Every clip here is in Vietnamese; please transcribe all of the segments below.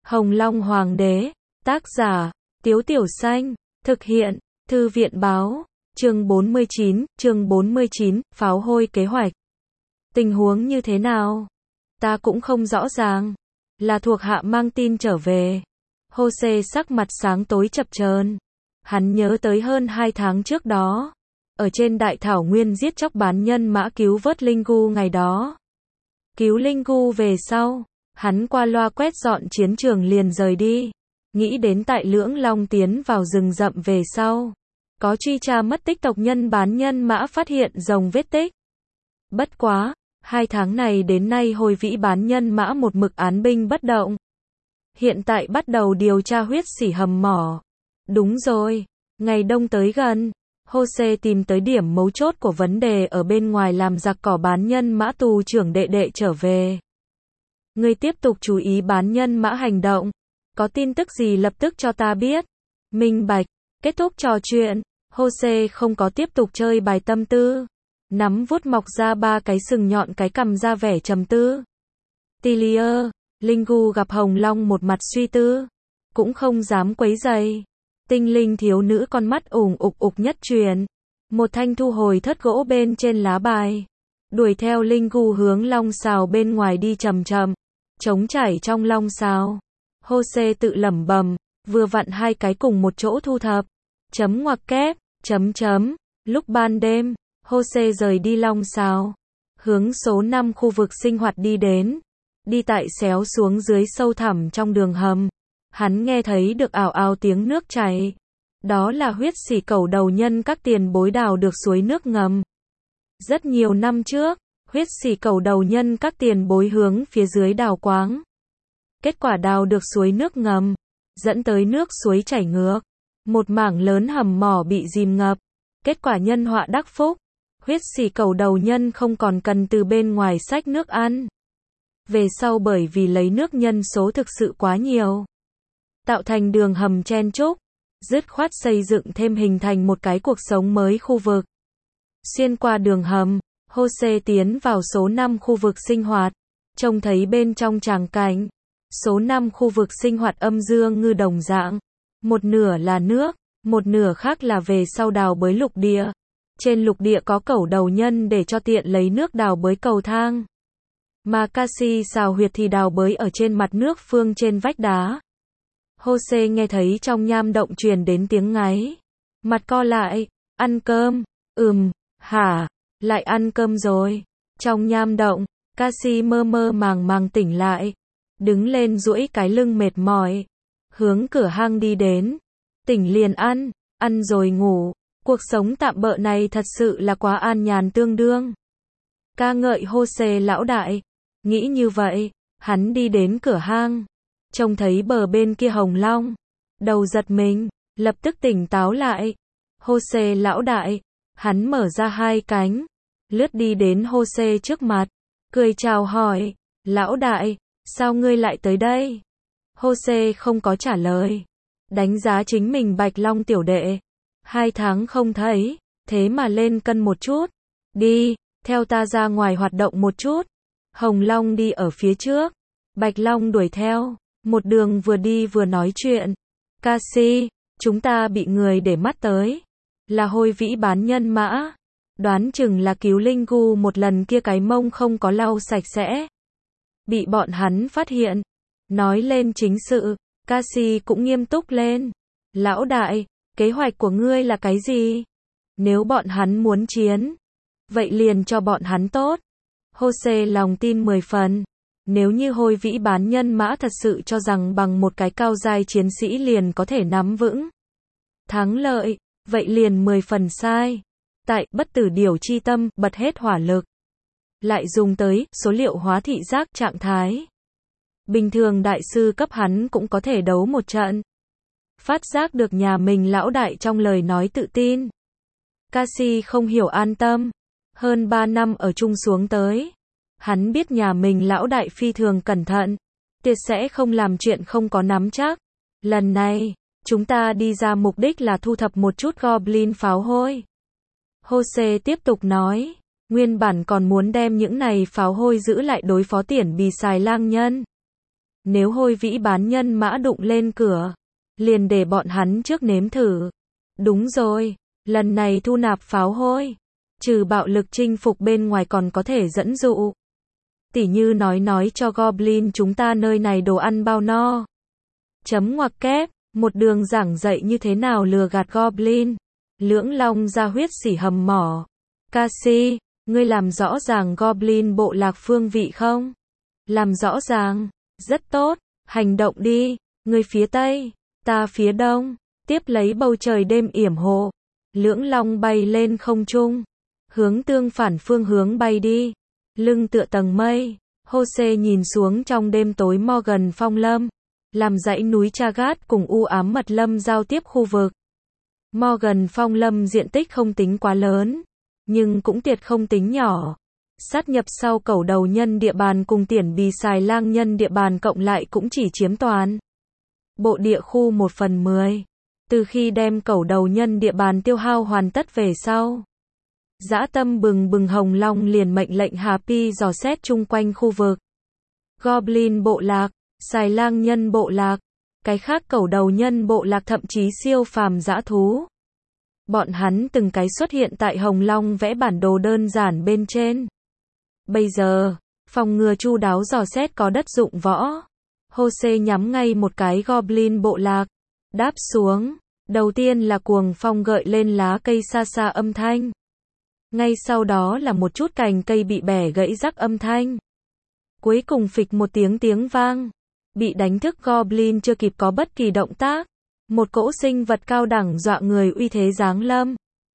Hồng Long Hoàng đế, tác giả, Tiếu Tiểu Xanh, thực hiện, Thư viện báo, chương 49, pháo hôi kế hoạch. Tình huống như thế nào? Ta cũng không rõ ràng. Là thuộc hạ mang tin trở về. Jose sắc mặt sáng tối chập chờn. Hắn nhớ tới hơn 2 tháng trước đó. Ở trên đại thảo nguyên giết chóc bán nhân mã cứu vớt Linh Gu ngày đó. Cứu Linh Gu về sau, hắn qua loa quét dọn chiến trường liền rời đi. Nghĩ đến tại Lưỡng Long tiến vào rừng rậm về sau. Có truy tra mất tích tộc nhân bán nhân mã phát hiện rồng vết tích. Bất quá, 2 tháng này đến nay Hồi Vĩ bán nhân mã một mực án binh bất động. Hiện tại bắt đầu điều tra huyết sỉ hầm mỏ. Đúng rồi, ngày đông tới gần. Jose tìm tới điểm mấu chốt của vấn đề ở bên ngoài làm giặc cỏ bán nhân mã tù trưởng đệ đệ trở về. Ngươi tiếp tục chú ý bán nhân mã hành động. Có tin tức gì lập tức cho ta biết. Minh bạch. Kết thúc trò chuyện, Jose không có tiếp tục chơi bài tâm tư. Nắm vuốt mọc ra 3 cái sừng nhọn cái cằm ra vẻ trầm tư. Tillier, Linh Gu gặp Hồng Long một mặt suy tư. Cũng không dám quấy rầy. Tinh linh thiếu nữ con mắt ủng ục nhất truyền. Một thanh thu hồi thất gỗ bên trên lá bài. Đuổi theo Linh Gu hướng long xào bên ngoài đi chậm chậm. Trống chảy trong long xào. Jose tự lẩm bẩm, vừa vặn 2 cái cùng một chỗ thu thập. Chấm ngoặc kép, chấm chấm. Lúc ban đêm, Jose rời đi long xào. Hướng số 5 khu vực sinh hoạt đi đến. Đi tại xéo xuống dưới sâu thẳm trong đường hầm. Hắn nghe thấy được ào ào tiếng nước chảy. Đó là huyết sỉ cẩu đầu nhân các tiền bối đào được suối nước ngầm. Rất nhiều năm trước, huyết sỉ cẩu đầu nhân các tiền bối hướng phía dưới đào quáng. Kết quả đào được suối nước ngầm, dẫn tới nước suối chảy ngược. Một mảng lớn hầm mỏ bị dìm ngập. Kết quả nhân họa đắc phúc. Huyết sỉ cẩu đầu nhân không còn cần từ bên ngoài xách nước ăn. Về sau bởi vì lấy nước nhân số thực sự quá nhiều. Tạo thành đường hầm chen chúc. Dứt khoát xây dựng thêm hình thành một cái cuộc sống mới khu vực. Xuyên qua đường hầm, Jose tiến vào số 5 khu vực sinh hoạt. Trông thấy bên trong tràng cảnh. Số 5 khu vực sinh hoạt âm dương ngư đồng dạng. Một nửa là nước, một nửa khác là về sau đào bới lục địa. Trên lục địa có cẩu đầu nhân để cho tiện lấy nước đào bới cầu thang. Mà Cassie xào huyệt thì đào bới ở trên mặt nước phương trên vách đá. Jose nghe thấy trong nham động truyền đến tiếng ngáy. Mặt co lại, ăn cơm, hả, lại ăn cơm rồi. Trong nham động, Cassie mơ mơ màng tỉnh lại. Đứng lên duỗi cái lưng mệt mỏi. Hướng cửa hang đi đến. Tỉnh liền ăn rồi ngủ. Cuộc sống tạm bợ này thật sự là quá an nhàn tương đương. Ca ngợi Jose lão đại. Nghĩ như vậy, hắn đi đến cửa hang. Trông thấy bờ bên kia Hồng Long. Đầu giật mình, lập tức tỉnh táo lại. Jose lão đại. Hắn mở ra 2 cánh. Lướt đi đến Jose trước mặt. Cười chào hỏi. Lão đại, sao ngươi lại tới đây? Jose không có trả lời. Đánh giá chính mình Bạch Long tiểu đệ. 2 tháng không thấy, thế mà lên cân một chút. Đi, theo ta ra ngoài hoạt động một chút. Hồng Long đi ở phía trước. Bạch Long đuổi theo. Một đường vừa đi vừa nói chuyện. Cassie, chúng ta bị người để mắt tới. Là Hồi Vĩ bán nhân mã. Đoán chừng là cứu Linh Gu một lần kia cái mông không có lau sạch sẽ. Bị bọn hắn phát hiện. Nói lên chính sự, Cassie cũng nghiêm túc lên. Lão đại, kế hoạch của ngươi là cái gì? Nếu bọn hắn muốn chiến, vậy liền cho bọn hắn tốt. Jose lòng tin 10 phần. Nếu như Hồi Vĩ bán nhân mã thật sự cho rằng bằng một cái cao giai chiến sĩ liền có thể nắm vững thắng lợi, vậy liền 10 phần sai. Tại bất tử điểu chi tâm, bật hết hỏa lực. Lại dùng tới số liệu hóa thị giác trạng thái. Bình thường đại sư cấp hắn cũng có thể đấu một trận. Phát giác được nhà mình lão đại trong lời nói tự tin. Cassie không hiểu an tâm. Hơn 3 năm ở chung xuống tới. Hắn biết nhà mình lão đại phi thường cẩn thận. Tuyệt sẽ không làm chuyện không có nắm chắc. Lần này, chúng ta đi ra mục đích là thu thập một chút goblin pháo hôi. Jose tiếp tục nói. Nguyên bản còn muốn đem những này pháo hôi giữ lại đối phó Tiển Bì Xài lang nhân. Nếu Hôi Vĩ bán nhân mã đụng lên cửa, liền để bọn hắn trước nếm thử. Đúng rồi, lần này thu nạp pháo hôi, trừ bạo lực chinh phục bên ngoài còn có thể dẫn dụ. Tỉ như nói cho Goblin chúng ta nơi này đồ ăn bao no. Chấm ngoặc kép, một đường giảng dạy như thế nào lừa gạt Goblin. Lưỡng Long ra huyết sỉ hầm mỏ. Cassie, ngươi làm rõ ràng Goblin bộ lạc phương vị không? Làm rõ ràng, rất tốt, hành động đi, ngươi phía Tây, ta phía Đông, tiếp lấy bầu trời đêm yểm hộ. Lưỡng Long bay lên không trung, hướng tương phản phương hướng bay đi, lưng tựa tầng mây. Jose nhìn xuống trong đêm tối Morgan Phong Lâm, làm dãy núi Chagat cùng u ám mật lâm giao tiếp khu vực. Morgan Phong Lâm diện tích không tính quá lớn, nhưng cũng tiệt không tính nhỏ. Sát nhập sau Cẩu Đầu Nhân địa bàn cùng Tiển Bì Xài Lang Nhân địa bàn cộng lại cũng chỉ chiếm toàn bộ địa khu 1/10. Từ khi đem Cẩu Đầu Nhân địa bàn tiêu hao hoàn tất về sau, dã tâm bừng bừng Hồng Long liền mệnh lệnh Happy dò xét chung quanh khu vực. Goblin bộ lạc, Xài Lang Nhân bộ lạc, cái khác Cẩu Đầu Nhân bộ lạc thậm chí siêu phàm dã thú. Bọn hắn từng cái xuất hiện tại Hồng Long vẽ bản đồ đơn giản bên trên. Bây giờ, phòng ngừa chu đáo dò xét có đất dụng võ. Jose nhắm ngay một cái Goblin bộ lạc, đáp xuống. Đầu tiên là cuồng phong gợi lên lá cây xa xa âm thanh. Ngay sau đó là một chút cành cây bị bẻ gãy rắc âm thanh. Cuối cùng phịch một tiếng vang. Bị đánh thức Goblin chưa kịp có bất kỳ động tác. Một cỗ sinh vật cao đẳng dọa người uy thế giáng lâm.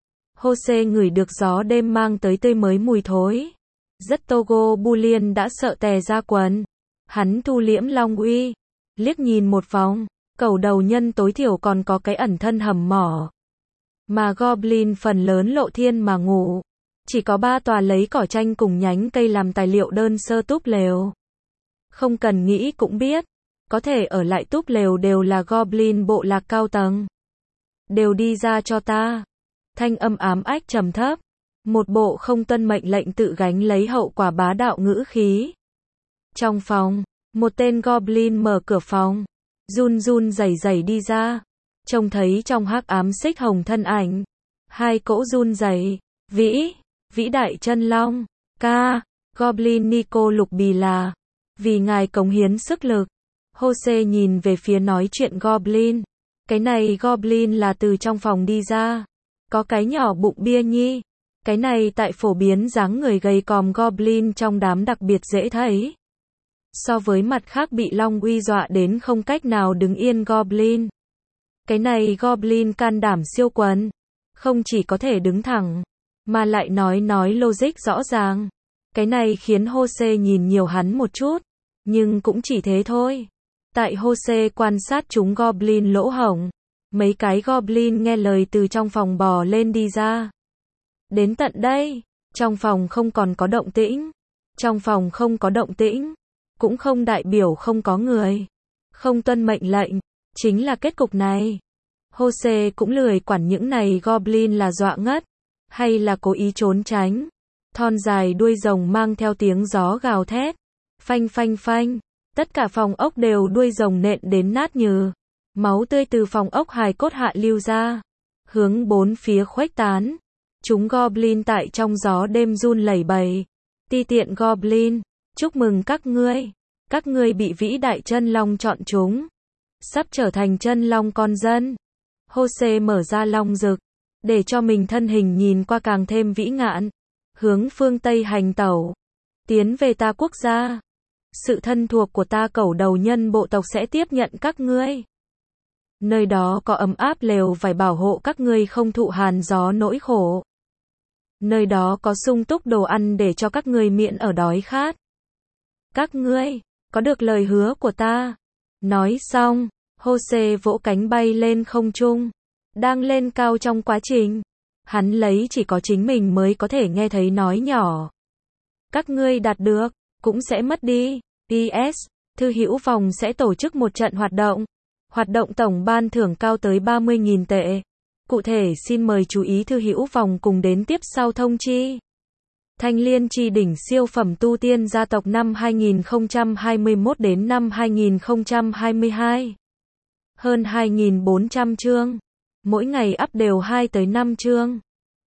Jose ngửi được gió đêm mang tới tươi mới mùi thối. Rất Togo Bullion đã sợ tè ra quần. Hắn thu liễm long uy, liếc nhìn một vòng, Cẩu Đầu Nhân tối thiểu còn có cái ẩn thân hầm mỏ. Mà Goblin phần lớn lộ thiên mà ngủ. Chỉ có 3 tòa lấy cỏ tranh cùng nhánh cây làm tài liệu đơn sơ túp lều. Không cần nghĩ cũng biết, có thể ở lại túp lều đều là Goblin bộ lạc cao tầng. Đều đi ra cho ta. Thanh âm ám ách trầm thấp. Một bộ không tuân mệnh lệnh tự gánh lấy hậu quả bá đạo ngữ khí. Trong phòng, một tên Goblin mở cửa phòng, run rẩy đi ra, trông thấy trong hắc ám xích hồng thân ảnh, 2 cỗ run rẩy, vĩ đại chân long, ca, Goblin Nico Lục Bì là, vì ngài cống hiến sức lực. Jose nhìn về phía nói chuyện Goblin, cái này Goblin là từ trong phòng đi ra, có cái nhỏ bụng bia nhi. Cái này tại phổ biến dáng người gầy còm Goblin trong đám đặc biệt dễ thấy. So với mặt khác bị Long uy dọa đến không cách nào đứng yên Goblin. Cái này Goblin can đảm siêu quần. Không chỉ có thể đứng thẳng, mà lại nói logic rõ ràng. Cái này khiến Jose nhìn nhiều hắn một chút. Nhưng cũng chỉ thế thôi. Tại Jose quan sát chúng Goblin lỗ hổng. Mấy cái Goblin nghe lời từ trong phòng bò lên đi ra. Đến tận đây, trong phòng không còn có động tĩnh. Trong phòng không có động tĩnh, cũng không đại biểu không có người. Không tuân mệnh lệnh, chính là kết cục này. Jose cũng lười quản những này Goblin là dọa ngất, hay là cố ý trốn tránh. Thon dài đuôi rồng mang theo tiếng gió gào thét. Phanh phanh phanh, tất cả phòng ốc đều đuôi rồng nện đến nát nhừ. Máu tươi từ phòng ốc hài cốt hạ lưu ra, hướng bốn phía khuếch tán. Chúng Goblin tại trong gió đêm run lẩy bẩy. Ti tiện Goblin, chúc mừng các ngươi bị vĩ đại chân long chọn chúng. Sắp trở thành chân long con dân. Jose mở ra long rực, để cho mình thân hình nhìn qua càng thêm vĩ ngạn. Hướng phương Tây hành tẩu, tiến về ta quốc gia. Sự thân thuộc của ta Cẩu Đầu Nhân bộ tộc sẽ tiếp nhận các ngươi. Nơi đó có ấm áp lều vải bảo hộ các ngươi không thụ hàn gió nỗi khổ. Nơi đó có sung túc đồ ăn để cho các ngươi miễn ở đói khát. Các ngươi, có được lời hứa của ta. Nói xong, Jose vỗ cánh bay lên không trung. Đang lên cao trong quá trình, hắn lấy chỉ có chính mình mới có thể nghe thấy nói nhỏ. Các ngươi đạt được, cũng sẽ mất đi. PS, Thư hữu vòng sẽ tổ chức một trận hoạt động. Hoạt động tổng ban thưởng cao tới 30.000 tệ. Cụ thể xin mời chú ý Thư hữu vòng cùng đến tiếp sau thông chi. Thanh Liên chi đỉnh siêu phẩm tu tiên gia tộc năm 2021 đến năm 2022. Hơn 2.400 chương. Mỗi ngày up đều 2 tới 5 chương.